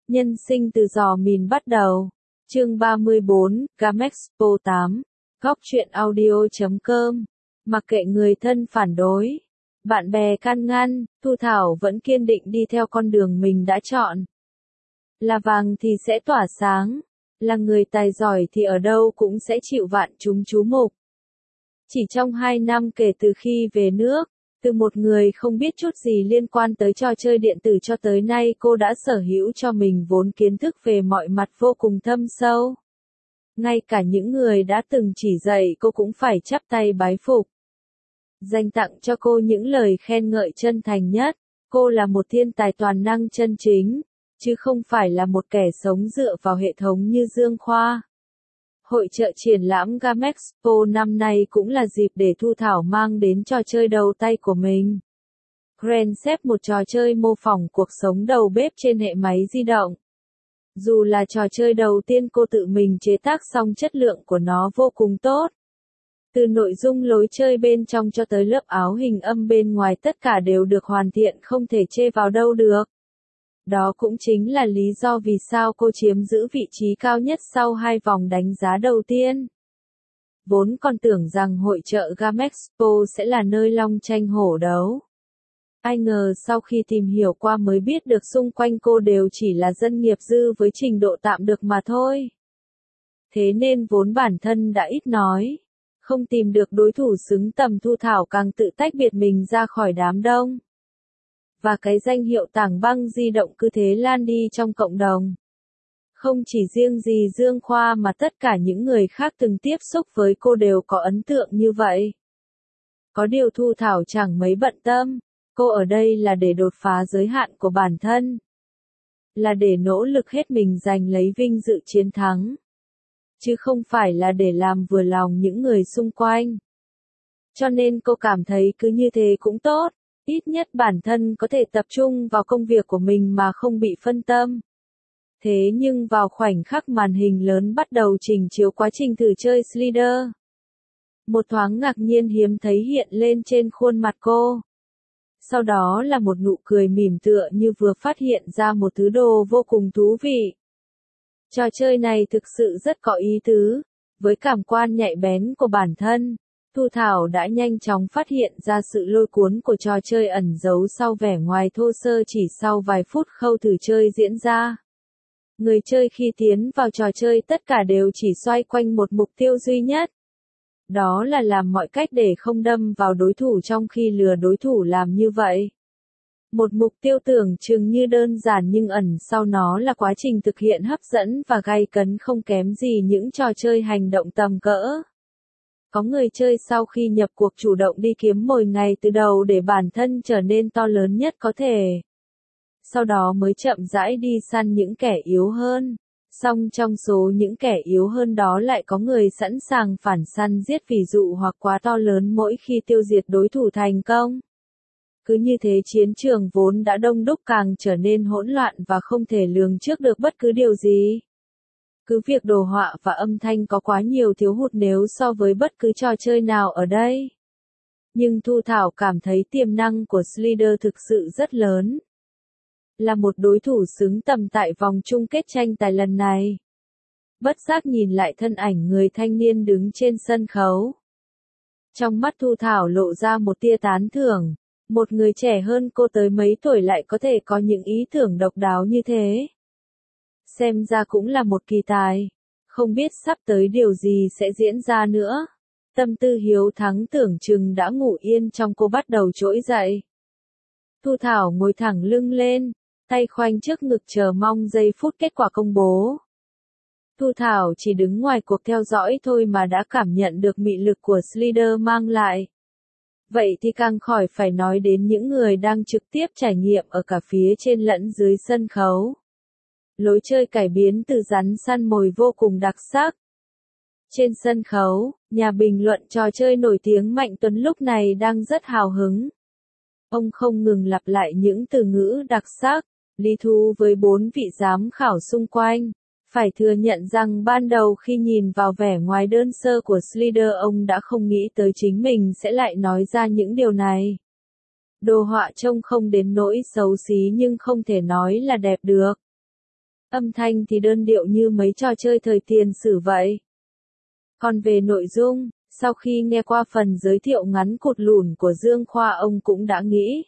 Nhân sinh từ giò mìn bắt đầu. Chương 34, Gamexpo 8. Góc truyện audio.com. Mặc kệ người thân phản đối, bạn bè can ngăn, Thu Thảo vẫn kiên định đi theo con đường mình đã chọn. Là vàng thì sẽ tỏa sáng, là người tài giỏi thì ở đâu cũng sẽ chịu vạn chúng chú mục. Chỉ trong 2 năm kể từ khi về nước, từ một người không biết chút gì liên quan tới trò chơi điện tử cho tới nay cô đã sở hữu cho mình vốn kiến thức về mọi mặt vô cùng thâm sâu. Ngay cả những người đã từng chỉ dạy cô cũng phải chắp tay bái phục. Dành tặng cho cô những lời khen ngợi chân thành nhất, cô là một thiên tài toàn năng chân chính, chứ không phải là một kẻ sống dựa vào hệ thống như Dương Khoa. Hội chợ triển lãm Gamexpo năm nay cũng là dịp để Thu Thảo mang đến trò chơi đầu tay của mình. Grand Chef, một trò chơi mô phỏng cuộc sống đầu bếp trên hệ máy di động. Dù là trò chơi đầu tiên cô tự mình chế tác xong, chất lượng của nó vô cùng tốt. Từ nội dung lối chơi bên trong cho tới lớp áo hình âm bên ngoài, tất cả đều được hoàn thiện không thể chê vào đâu được. Đó cũng chính là lý do vì sao cô chiếm giữ vị trí cao nhất sau 2 vòng đánh giá đầu tiên. Vốn còn tưởng rằng hội chợ Gamexpo sẽ là nơi long tranh hổ đấu. Ai ngờ sau khi tìm hiểu qua mới biết được xung quanh cô đều chỉ là dân nghiệp dư với trình độ tạm được mà thôi. Thế nên vốn bản thân đã ít nói, không tìm được đối thủ xứng tầm, Thu Thảo càng tự tách biệt mình ra khỏi đám đông. Và cái danh hiệu tảng băng di động cứ thế lan đi trong cộng đồng. Không chỉ riêng gì Dương Khoa mà tất cả những người khác từng tiếp xúc với cô đều có ấn tượng như vậy. Có điều Thu Thảo chẳng mấy bận tâm, cô ở đây là để đột phá giới hạn của bản thân. Là để nỗ lực hết mình giành lấy vinh dự chiến thắng. Chứ không phải là để làm vừa lòng những người xung quanh. Cho nên cô cảm thấy cứ như thế cũng tốt. Ít nhất bản thân có thể tập trung vào công việc của mình mà không bị phân tâm. Thế nhưng vào khoảnh khắc màn hình lớn bắt đầu trình chiếu quá trình thử chơi Slider, một thoáng ngạc nhiên hiếm thấy hiện lên trên khuôn mặt cô. Sau đó là một nụ cười mỉm tựa như vừa phát hiện ra một thứ đồ vô cùng thú vị. Trò chơi này thực sự rất có ý tứ. Với cảm quan nhạy bén của bản thân, Thu Thảo đã nhanh chóng phát hiện ra sự lôi cuốn của trò chơi ẩn giấu sau vẻ ngoài thô sơ chỉ sau vài phút khâu thử chơi diễn ra. Người chơi khi tiến vào trò chơi tất cả đều chỉ xoay quanh một mục tiêu duy nhất. Đó là làm mọi cách để không đâm vào đối thủ trong khi lừa đối thủ làm như vậy. Một mục tiêu tưởng chừng như đơn giản nhưng ẩn sau nó là quá trình thực hiện hấp dẫn và gay cấn không kém gì những trò chơi hành động tầm cỡ. Có người chơi sau khi nhập cuộc chủ động đi kiếm mồi ngay từ đầu để bản thân trở nên to lớn nhất có thể. Sau đó mới chậm rãi đi săn những kẻ yếu hơn. Song trong số những kẻ yếu hơn đó lại có người sẵn sàng phản săn giết ví dụ hoặc quá to lớn mỗi khi tiêu diệt đối thủ thành công. Cứ như thế chiến trường vốn đã đông đúc càng trở nên hỗn loạn và không thể lường trước được bất cứ điều gì. Cứ việc đồ họa và âm thanh có quá nhiều thiếu hụt nếu so với bất cứ trò chơi nào ở đây. Nhưng Thu Thảo cảm thấy tiềm năng của Slider thực sự rất lớn. Là một đối thủ xứng tầm tại vòng chung kết tranh tài lần này. Bất giác nhìn lại thân ảnh người thanh niên đứng trên sân khấu. Trong mắt Thu Thảo lộ ra một tia tán thưởng. Một người trẻ hơn cô tới mấy tuổi lại có thể có những ý tưởng độc đáo như thế. Xem ra cũng là một kỳ tài. Không biết sắp tới điều gì sẽ diễn ra nữa. Tâm tư hiếu thắng tưởng chừng đã ngủ yên trong cô bắt đầu trỗi dậy. Thu Thảo ngồi thẳng lưng lên, tay khoanh trước ngực chờ mong giây phút kết quả công bố. Thu Thảo chỉ đứng ngoài cuộc theo dõi thôi mà đã cảm nhận được mị lực của Slider mang lại. Vậy thì càng khỏi phải nói đến những người đang trực tiếp trải nghiệm ở cả phía trên lẫn dưới sân khấu. Lối chơi cải biến từ rắn săn mồi vô cùng đặc sắc. Trên sân khấu, nhà bình luận trò chơi nổi tiếng Mạnh Tuấn lúc này đang rất hào hứng. Ông không ngừng lặp lại những từ ngữ đặc sắc, lý thú với 4 vị giám khảo xung quanh. Phải thừa nhận rằng ban đầu khi nhìn vào vẻ ngoài đơn sơ của Slider ông đã không nghĩ tới chính mình sẽ lại nói ra những điều này. Đồ họa trông không đến nỗi xấu xí nhưng không thể nói là đẹp được. Âm thanh thì đơn điệu như mấy trò chơi thời tiền sử vậy. Còn về nội dung, sau khi nghe qua phần giới thiệu ngắn cụt lủn của Dương Khoa ông cũng đã nghĩ.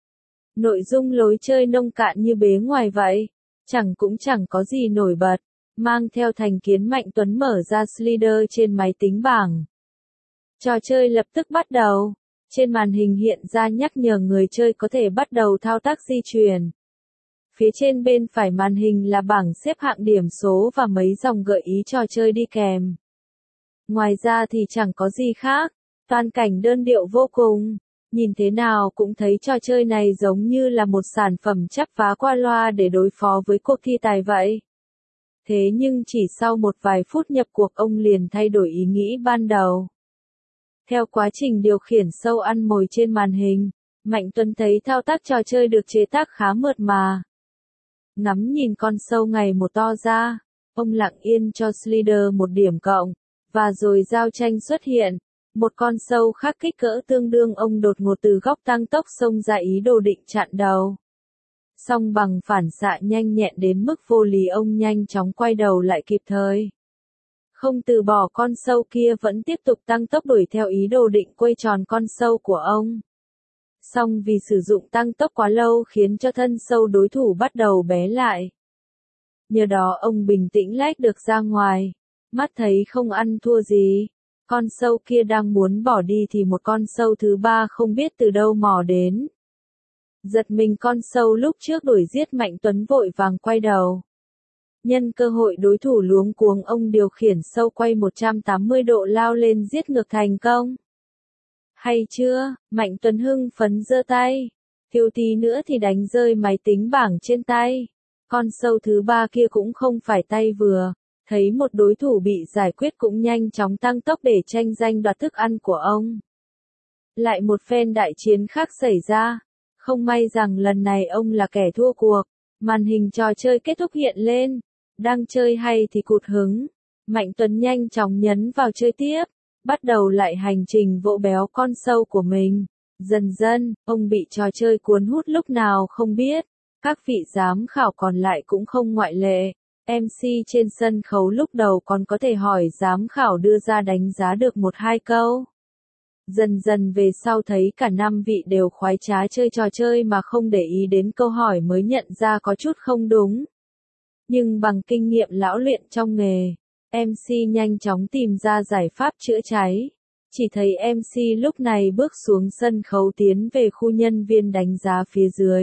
Nội dung lối chơi nông cạn như bề ngoài vậy, chẳng có gì nổi bật, mang theo thành kiến Mạnh Tuấn mở ra slider trên máy tính bảng. Trò chơi lập tức bắt đầu, trên màn hình hiện ra nhắc nhở người chơi có thể bắt đầu thao tác di chuyển. Phía trên bên phải màn hình là bảng xếp hạng điểm số và mấy dòng gợi ý trò chơi đi kèm. Ngoài ra thì chẳng có gì khác, toàn cảnh đơn điệu vô cùng, nhìn thế nào cũng thấy trò chơi này giống như là một sản phẩm chắp vá qua loa để đối phó với cuộc thi tài vậy. Thế nhưng chỉ sau một vài phút nhập cuộc ông liền thay đổi ý nghĩ ban đầu. Theo quá trình điều khiển sâu ăn mồi trên màn hình, Mạnh Tuấn thấy thao tác trò chơi được chế tác khá mượt mà. Ngắm nhìn con sâu ngày một to ra, ông lặng yên cho slider một điểm cộng, và rồi giao tranh xuất hiện, một con sâu khác kích cỡ tương đương ông đột ngột từ góc tăng tốc xông ra ý đồ định chặn đầu. Song bằng phản xạ nhanh nhẹn đến mức vô lý ông nhanh chóng quay đầu lại kịp thời. Không từ bỏ con sâu kia vẫn tiếp tục tăng tốc đuổi theo ý đồ định quay tròn con sâu của ông. Song vì sử dụng tăng tốc quá lâu khiến cho thân sâu đối thủ bắt đầu bé lại. Nhờ đó ông bình tĩnh lách được ra ngoài, mắt thấy không ăn thua gì. Con sâu kia đang muốn bỏ đi thì một con sâu thứ ba không biết từ đâu mò đến. Giật mình con sâu lúc trước đuổi giết Mạnh Tuấn vội vàng quay đầu. Nhân cơ hội đối thủ luống cuống ông điều khiển sâu quay 180 độ lao lên giết ngược thành công. Hay chưa, Mạnh Tuấn hưng phấn giơ tay. Thiếu tí nữa thì đánh rơi máy tính bảng trên tay. Con sâu thứ ba kia cũng không phải tay vừa. Thấy một đối thủ bị giải quyết cũng nhanh chóng tăng tốc để tranh giành đoạt thức ăn của ông. Lại một phen đại chiến khác xảy ra. Không may rằng lần này ông là kẻ thua cuộc. Màn hình trò chơi kết thúc hiện lên. Đang chơi hay thì cụt hứng. Mạnh Tuấn nhanh chóng nhấn vào chơi tiếp. Bắt đầu lại hành trình vỗ béo con sâu của mình. Dần dần, ông bị trò chơi cuốn hút lúc nào không biết. Các vị giám khảo còn lại cũng không ngoại lệ. MC trên sân khấu lúc đầu còn có thể hỏi giám khảo đưa ra đánh giá được 1-2 câu. Dần dần về sau thấy cả 5 vị đều khoái trá chơi trò chơi mà không để ý đến câu hỏi mới nhận ra có chút không đúng. Nhưng bằng kinh nghiệm lão luyện trong nghề, MC nhanh chóng tìm ra giải pháp chữa cháy. Chỉ thấy MC lúc này bước xuống sân khấu tiến về khu nhân viên đánh giá phía dưới.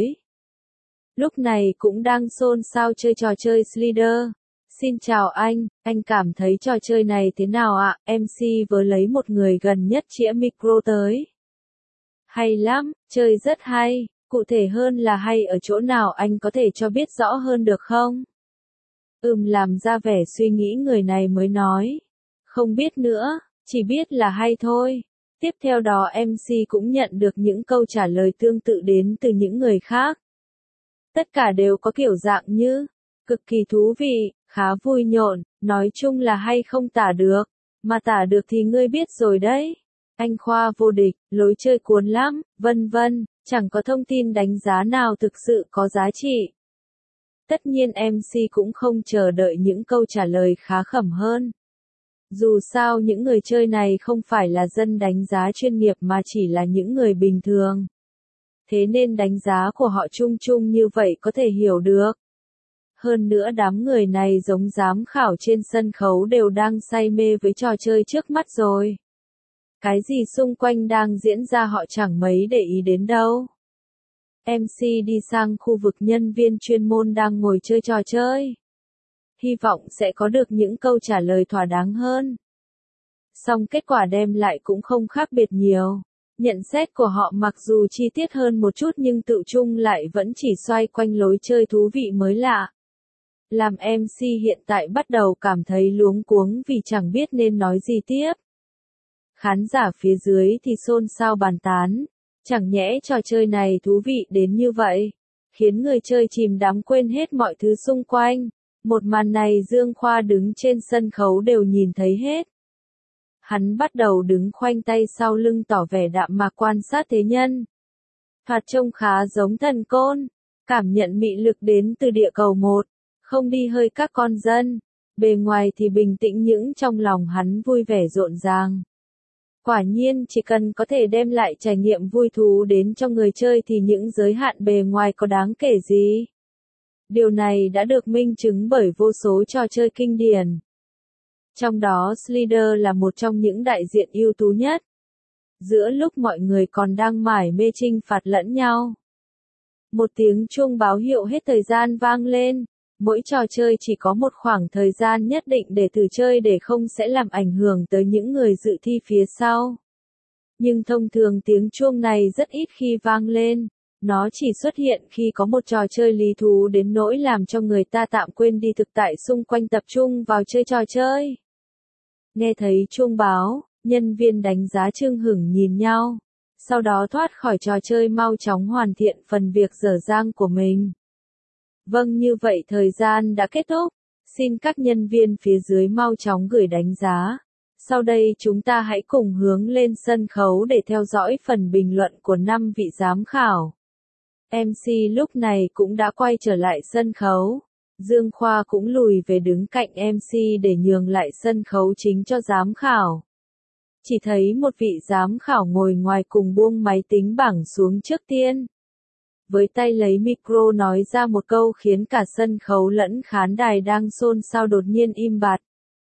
Lúc này cũng đang xôn xao chơi trò chơi Slider. Xin chào anh cảm thấy trò chơi này thế nào ạ? MC vừa lấy một người gần nhất chĩa micro tới. Hay lắm, chơi rất hay, cụ thể hơn là hay ở chỗ nào anh có thể cho biết rõ hơn được không? Làm ra vẻ suy nghĩ người này mới nói. Không biết nữa, chỉ biết là hay thôi. Tiếp theo đó MC cũng nhận được những câu trả lời tương tự đến từ những người khác. Tất cả đều có kiểu dạng như, cực kỳ thú vị, khá vui nhộn, nói chung là hay không tả được, mà tả được thì ngươi biết rồi đấy. Anh Khoa vô địch, lối chơi cuốn lắm, vân vân, chẳng có thông tin đánh giá nào thực sự có giá trị. Tất nhiên MC cũng không chờ đợi những câu trả lời khá khẩm hơn. Dù sao những người chơi này không phải là dân đánh giá chuyên nghiệp mà chỉ là những người bình thường. Thế nên đánh giá của họ chung chung như vậy có thể hiểu được. Hơn nữa đám người này giống giám khảo trên sân khấu đều đang say mê với trò chơi trước mắt rồi. Cái gì xung quanh đang diễn ra họ chẳng mấy để ý đến đâu. MC đi sang khu vực nhân viên chuyên môn đang ngồi chơi trò chơi. Hy vọng sẽ có được những câu trả lời thỏa đáng hơn. Song kết quả đem lại cũng không khác biệt nhiều. Nhận xét của họ mặc dù chi tiết hơn một chút nhưng tự chung lại vẫn chỉ xoay quanh lối chơi thú vị mới lạ. Làm MC hiện tại bắt đầu cảm thấy luống cuống vì chẳng biết nên nói gì tiếp. Khán giả phía dưới thì xôn xao bàn tán. Chẳng nhẽ trò chơi này thú vị đến như vậy, khiến người chơi chìm đắm quên hết mọi thứ xung quanh. Một màn này Dương Khoa đứng trên sân khấu đều nhìn thấy hết. Hắn bắt đầu đứng khoanh tay sau lưng tỏ vẻ đạm mạc quan sát thế nhân. Thoạt trông khá giống thần côn, cảm nhận mị lực đến từ địa cầu 1. không đi hơi các con dân. Bề ngoài thì bình tĩnh nhưng trong lòng hắn vui vẻ rộn ràng. Quả nhiên chỉ cần có thể đem lại trải nghiệm vui thú đến cho người chơi thì những giới hạn bề ngoài có đáng kể gì. Điều này đã được minh chứng bởi vô số trò chơi kinh điển. Trong đó Slither là một trong những đại diện ưu tú nhất. Giữa lúc mọi người còn đang mải mê chinh phạt lẫn nhau, một tiếng chuông báo hiệu hết thời gian vang lên. Mỗi trò chơi chỉ có một khoảng thời gian nhất định để thử chơi để không sẽ làm ảnh hưởng tới những người dự thi phía sau. Nhưng thông thường tiếng chuông này rất ít khi vang lên. Nó chỉ xuất hiện khi có một trò chơi lý thú đến nỗi làm cho người ta tạm quên đi thực tại xung quanh tập trung vào chơi trò chơi. Nghe thấy chuông báo, nhân viên đánh giá chưng hửng nhìn nhau. Sau đó thoát khỏi trò chơi mau chóng hoàn thiện phần việc dở dang của mình. Vâng, như vậy thời gian đã kết thúc. Xin các nhân viên phía dưới mau chóng gửi đánh giá. Sau đây chúng ta hãy cùng hướng lên sân khấu để theo dõi phần bình luận của 5 vị giám khảo. MC lúc này cũng đã quay trở lại sân khấu. Dương Khoa cũng lùi về đứng cạnh MC để nhường lại sân khấu chính cho giám khảo. Chỉ thấy một vị giám khảo ngồi ngoài cùng buông máy tính bảng xuống trước tiên. Với tay lấy micro nói ra một câu khiến cả sân khấu lẫn khán đài đang xôn xao đột nhiên im bặt.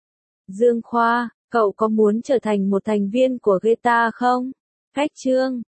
Dương Khoa, cậu có muốn trở thành một thành viên của Geta không? Khách Trương,